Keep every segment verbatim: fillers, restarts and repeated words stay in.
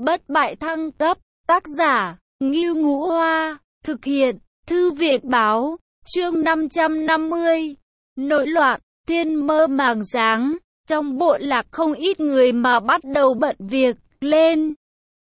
Bất bại thăng cấp, tác giả, Ngưu Ngũ Hoa, thực hiện, Thư viện Báo, chương năm trăm năm mươi. Nội loạn, thiên mơ màng sáng, trong bộ lạc không ít người mà bắt đầu bận việc, lên.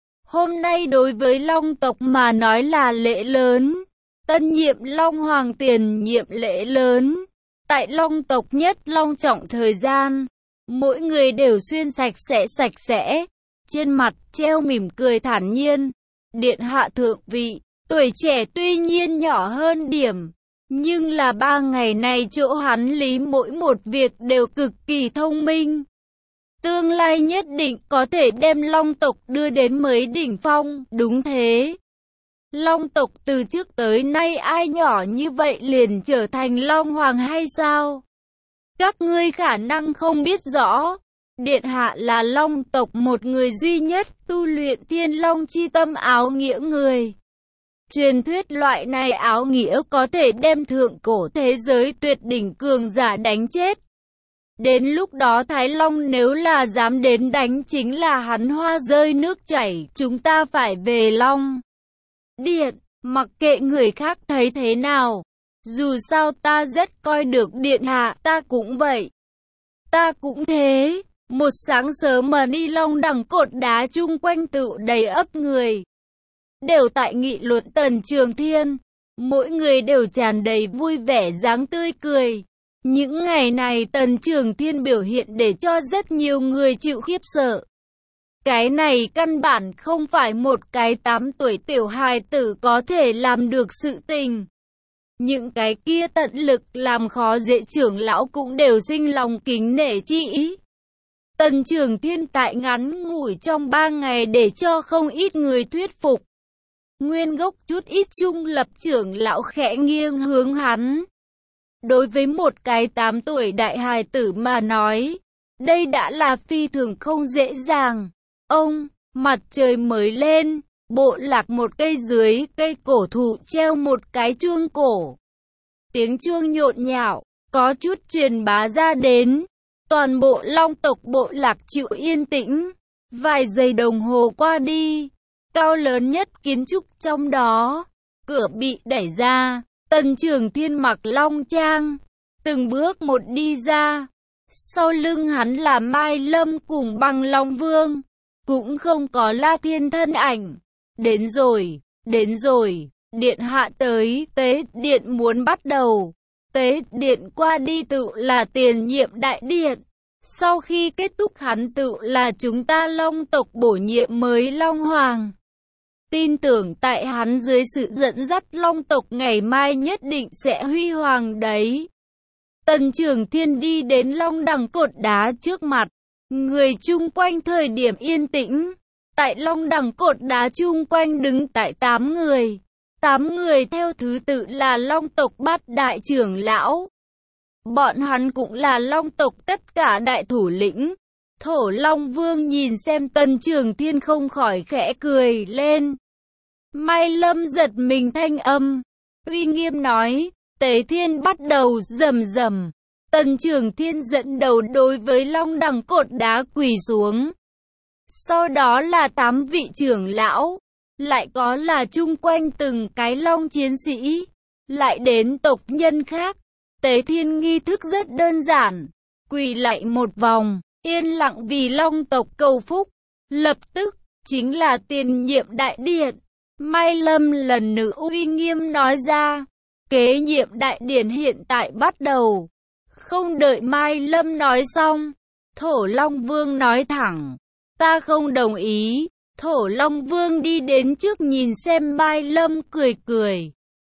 Hôm nay đối với Long tộc mà nói là lễ lớn, tân nhiệm Long Hoàng tiền nhiệm lễ lớn. Tại Long tộc nhất long trọng thời gian, mỗi người đều xuyên sạch sẽ sạch sẽ, trên mặt treo mỉm cười thản nhiên. Điện hạ thượng vị, tuổi trẻ tuy nhiên nhỏ hơn điểm, nhưng là ba ngày này chỗ hắn lý mỗi một việc đều cực kỳ thông minh. Tương lai nhất định có thể đem Long tộc đưa đến mới đỉnh phong, đúng thế. Long tộc từ trước tới nay ai nhỏ như vậy liền trở thành Long Hoàng hay sao? Các ngươi khả năng không biết rõ, Điện hạ là Long tộc một người duy nhất tu luyện Thiên Long chi tâm áo nghĩa người. Truyền thuyết loại này áo nghĩa có thể đem thượng cổ thế giới tuyệt đỉnh cường giả đánh chết. Đến lúc đó Thái Long nếu là dám đến đánh chính là hắn hoa rơi nước chảy, chúng ta phải về Long Điện, mặc kệ người khác thấy thế nào. Dù sao ta rất coi được Điện hạ, ta cũng vậy. Ta cũng thế. Một sáng sớm mà đi Long đẳng cột đá chung quanh tựu đầy ấp người. Đều tại nghị luận Tần Trường Thiên. Mỗi người đều tràn đầy vui vẻ dáng tươi cười. Những ngày này Tần Trường Thiên biểu hiện để cho rất nhiều người chịu khiếp sợ. Cái này căn bản không phải một cái tám tuổi tiểu hài tử có thể làm được sự tình. Những cái kia tận lực làm khó dễ trưởng lão cũng đều sinh lòng kính nể chi ý. Tần Trường Thiên tại ngắn ngủi trong ba ngày để cho không ít người thuyết phục. Nguyên gốc chút ít trung lập trưởng lão khẽ nghiêng hướng hắn. Đối với một cái tám tuổi đại hài tử mà nói, đây đã là phi thường không dễ dàng. Ông, mặt trời mới lên, bộ lạc một cây dưới cây cổ thụ treo một cái chuông cổ. Tiếng chuông nhộn nhạo, có chút truyền bá ra đến. Toàn bộ Long tộc bộ lạc chịu yên tĩnh. Vài giây đồng hồ qua đi, cao lớn nhất kiến trúc trong đó, cửa bị đẩy ra. Tần Trường Thiên mặc long trang, từng bước một đi ra. Sau lưng hắn là Mai Lâm cùng Băng Long Vương, cũng không có La Thiên thân ảnh. Đến rồi, đến rồi, điện hạ tới, tế điện muốn bắt đầu. Tế điện qua đi tự là tiền nhiệm đại điện. Sau khi kết thúc hắn tự là chúng ta Long tộc bổ nhiệm mới Long Hoàng. Tin tưởng tại hắn dưới sự dẫn dắt Long tộc ngày mai nhất định sẽ huy hoàng đấy. Tần Trường Thiên đi đến Long đẳng cột đá trước mặt. Người chung quanh thời điểm yên tĩnh. Tại Long đẳng cột đá chung quanh đứng tại tám người. Tám người theo thứ tự là Long tộc bát đại trưởng lão. Bọn hắn cũng là Long tộc tất cả đại thủ lĩnh. Thổ Long Vương nhìn xem Tần Trường Thiên không khỏi khẽ cười lên. Mai Lâm giật mình thanh âm, uy nghiêm nói, Tế Thiên bắt đầu rầm rầm. Tần Trường Thiên dẫn đầu đối với Long đẳng cột đá quỳ xuống. Sau đó là tám vị trưởng lão, lại có là chung quanh từng cái Long chiến sĩ, lại đến tộc nhân khác. Tế Thiên nghi thức rất đơn giản, quỳ lại một vòng, yên lặng vì Long tộc cầu phúc. Lập tức, chính là tiền nhiệm đại điện. Mai Lâm lần nữa uy nghiêm nói ra, kế nhiệm đại điện hiện tại bắt đầu. Không đợi Mai Lâm nói xong, Thổ Long Vương nói thẳng, ta không đồng ý. Thổ Long Vương đi đến trước nhìn xem Mai Lâm cười cười.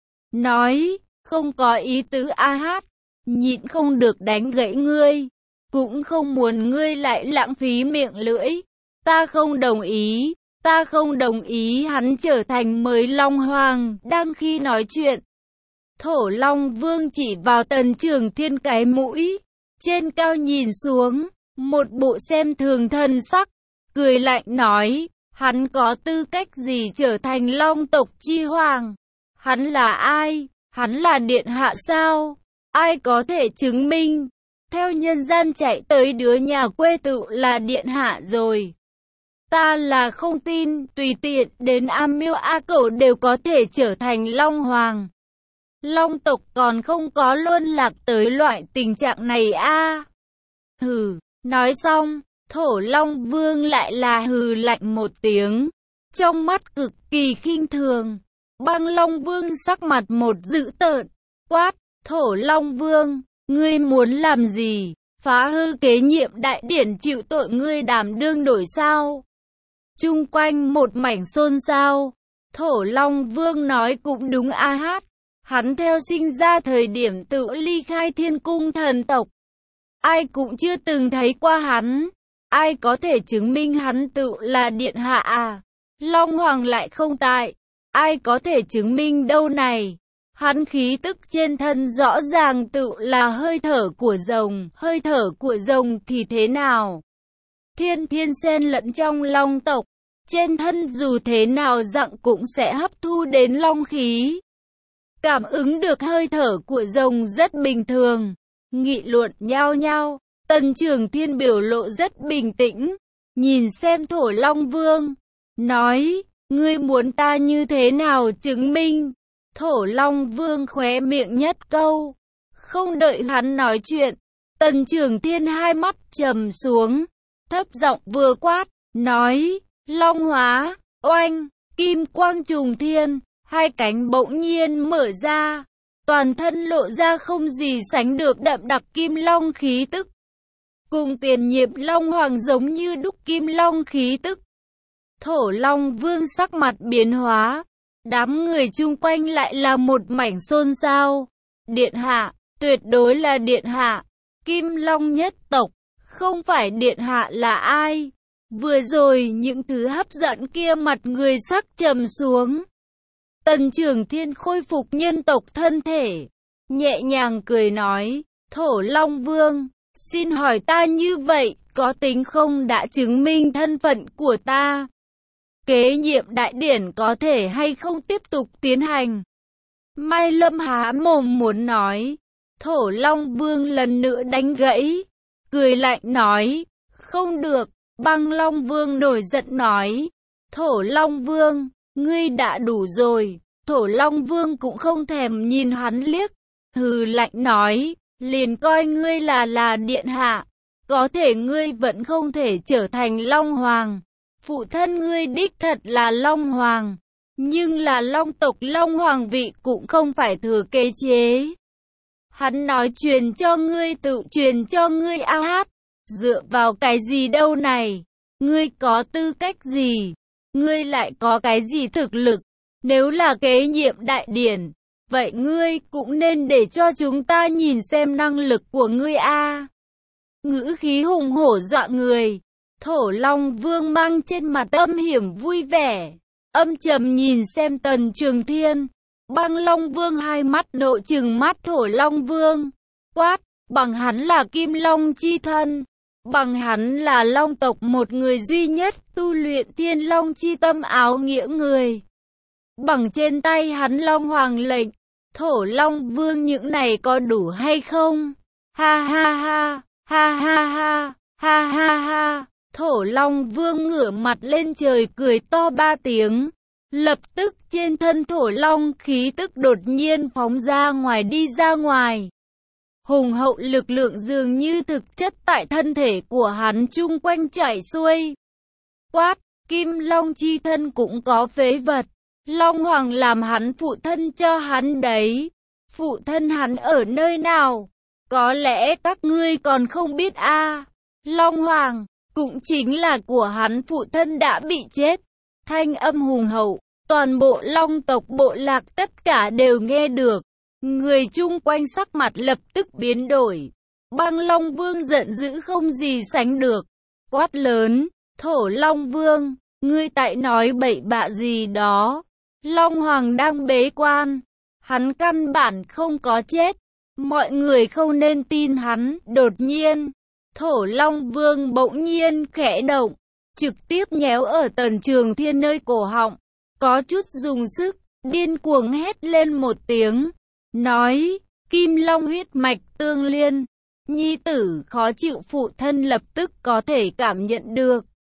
Nói, không có ý tứ a hát, nhịn không được đánh gãy ngươi. Cũng không muốn ngươi lại lãng phí miệng lưỡi. Ta không đồng ý, ta không đồng ý hắn trở thành mới Long Hoàng. Đang khi nói chuyện, Thổ Long Vương chỉ vào Tần Trường Thiên cái mũi, trên cao nhìn xuống, một bộ xem thường thân sắc, cười lạnh nói, hắn có tư cách gì trở thành Long tộc chi hoàng? Hắn là ai? Hắn là điện hạ sao? Ai có thể chứng minh? Theo nhân gian chạy tới đứa nhà quê tự là điện hạ rồi. Ta là không tin, tùy tiện đến A Miêu A Cẩu đều có thể trở thành Long Hoàng. Long tộc còn không có luân lạc tới loại tình trạng này a. Hừ, nói xong, Thổ Long Vương lại là hừ lạnh một tiếng, trong mắt cực kỳ khinh thường. Băng Long Vương sắc mặt một dữ tợn, quát, Thổ Long Vương, ngươi muốn làm gì? Phá hư kế nhiệm đại điển chịu tội ngươi đảm đương nổi sao? Chung quanh một mảnh xôn xao. Thổ Long Vương nói cũng đúng a hát. Hắn theo sinh ra thời điểm tự ly khai Thiên Cung thần tộc. Ai cũng chưa từng thấy qua hắn. Ai có thể chứng minh hắn tự là điện hạ à? Long Hoàng lại không tại. Ai có thể chứng minh đâu này? Hắn khí tức trên thân rõ ràng tự là hơi thở của rồng. Hơi thở của rồng thì thế nào? Thiên thiên xen lẫn trong long tộc. Trên thân dù thế nào dặn cũng sẽ hấp thu đến long khí. Cảm ứng được hơi thở của rồng rất bình thường. Nghị luận nhao nhao. Tần Trường Thiên biểu lộ rất bình tĩnh. Nhìn xem Thổ Long Vương. Nói, ngươi muốn ta như thế nào chứng minh? Thổ Long Vương khóe miệng nhất câu. Không đợi hắn nói chuyện. Tần Trường Thiên hai mắt trầm xuống. Thấp giọng vừa quát. Nói, Long hóa, oanh, kim quang trùng thiên. Hai cánh bỗng nhiên mở ra. Toàn thân lộ ra không gì sánh được đậm đặc kim long khí tức. Cùng tiền nhiệm Long Hoàng giống như đúc kim long khí tức. Thổ Long Vương sắc mặt biến hóa. Đám người chung quanh lại là một mảnh xôn xao. Điện hạ, tuyệt đối là điện hạ. Kim Long nhất tộc, không phải điện hạ là ai? Vừa rồi những thứ hấp dẫn kia mặt người sắc trầm xuống. Tần Trường Thiên khôi phục nhân tộc thân thể. Nhẹ nhàng cười nói, Thổ Long Vương, xin hỏi ta như vậy, có tính không đã chứng minh thân phận của ta? Kế nhiệm đại điển có thể hay không tiếp tục tiến hành? Mai Lâm há mồm muốn nói. Thổ Long Vương lần nữa đánh gãy. Cười lạnh nói. Không được. Băng Long Vương nổi giận nói. Thổ Long Vương, ngươi đã đủ rồi. Thổ Long Vương cũng không thèm nhìn hắn liếc. Hừ lạnh nói. Liền coi ngươi là là điện hạ. Có thể ngươi vẫn không thể trở thành Long Hoàng. Phụ thân ngươi đích thật là Long Hoàng. Nhưng là Long tộc Long Hoàng vị cũng không phải thừa kế chế. Hắn nói truyền cho ngươi tự truyền cho ngươi a hát. Dựa vào cái gì đâu này? Ngươi có tư cách gì? Ngươi lại có cái gì thực lực? Nếu là kế nhiệm đại điển, vậy ngươi cũng nên để cho chúng ta nhìn xem năng lực của ngươi a. Ngữ khí hùng hổ dọa người. Thổ Long Vương mang trên mặt âm hiểm vui vẻ. Âm trầm nhìn xem Tần Trường Thiên. Băng Long Vương hai mắt nộ trừng mắt Thổ Long Vương. Quát, bằng hắn là Kim Long chi thân. Bằng hắn là Long tộc một người duy nhất tu luyện Thiên Long chi tâm áo nghĩa người. Bằng trên tay hắn Long Hoàng lệnh. Thổ Long Vương những này có đủ hay không? Ha ha ha, ha ha ha, ha ha ha. Thổ Long Vương ngửa mặt lên trời cười to ba tiếng. Lập tức trên thân Thổ Long khí tức đột nhiên phóng ra ngoài đi ra ngoài. Hùng hậu lực lượng dường như thực chất tại thân thể của hắn chung quanh chảy xuôi. Quát, Kim Long chi thân cũng có phế vật. Long Hoàng làm hắn phụ thân cho hắn đấy. Phụ thân hắn ở nơi nào? Có lẽ các ngươi còn không biết a. À, Long Hoàng cũng chính là của hắn phụ thân đã bị chết. Thanh âm hùng hậu, toàn bộ Long tộc bộ lạc tất cả đều nghe được. Người chung quanh sắc mặt lập tức biến đổi. Băng Long Vương giận dữ không gì sánh được. Quát lớn, Thổ Long Vương, ngươi tại nói bậy bạ gì đó. Long Hoàng đang bế quan. Hắn căn bản không có chết. Mọi người không nên tin hắn. Đột nhiên, Thổ Long Vương bỗng nhiên khẽ động. Trực tiếp nhéo ở Tần Trường Thiên nơi cổ họng. Có chút dùng sức, điên cuồng hét lên một tiếng. Nói, Kim Long huyết mạch tương liên. Nhi tử khó chịu phụ thân lập tức có thể cảm nhận được.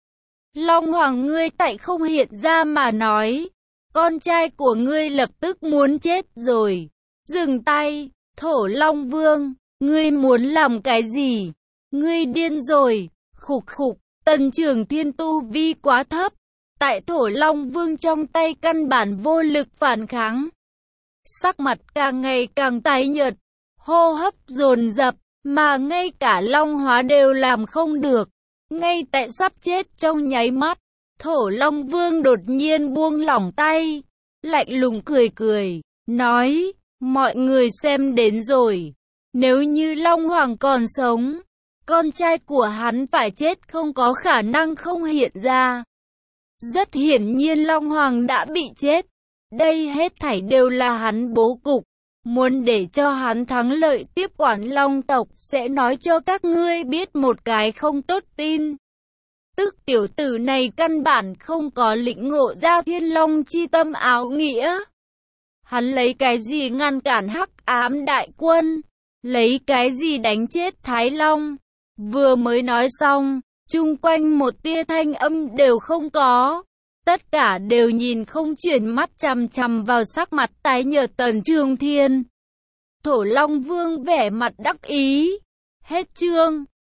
Long Hoàng ngươi tại không hiện ra mà nói, con trai của ngươi lập tức muốn chết rồi. Dừng tay, Thổ Long Vương, ngươi muốn làm cái gì? Ngươi điên rồi, khục khục, Tần Trường Thiên tu vi quá thấp, tại Thổ Long Vương trong tay căn bản vô lực phản kháng. Sắc mặt càng ngày càng tái nhợt, hô hấp dồn dập, mà ngay cả Long Hóa đều làm không được. Ngay tại sắp chết trong nháy mắt, Thổ Long Vương đột nhiên buông lỏng tay, lạnh lùng cười cười, nói, mọi người xem đến rồi, nếu như Long Hoàng còn sống, con trai của hắn phải chết không có khả năng không hiện ra. Rất hiển nhiên Long Hoàng đã bị chết, đây hết thảy đều là hắn bố cục, muốn để cho hắn thắng lợi tiếp quản Long tộc sẽ nói cho các ngươi biết một cái không tốt tin. Tức tiểu tử này căn bản không có lĩnh ngộ ra Thiên Long chi tâm áo nghĩa. Hắn lấy cái gì ngăn cản Hắc Ám đại quân? Lấy cái gì đánh chết Thái Long? Vừa mới nói xong, chung quanh một tia thanh âm đều không có. Tất cả đều nhìn không chuyển mắt chằm chằm vào sắc mặt tái nhợt Tần Trường Thiên. Thổ Long Vương vẻ mặt đắc ý. Hết chương.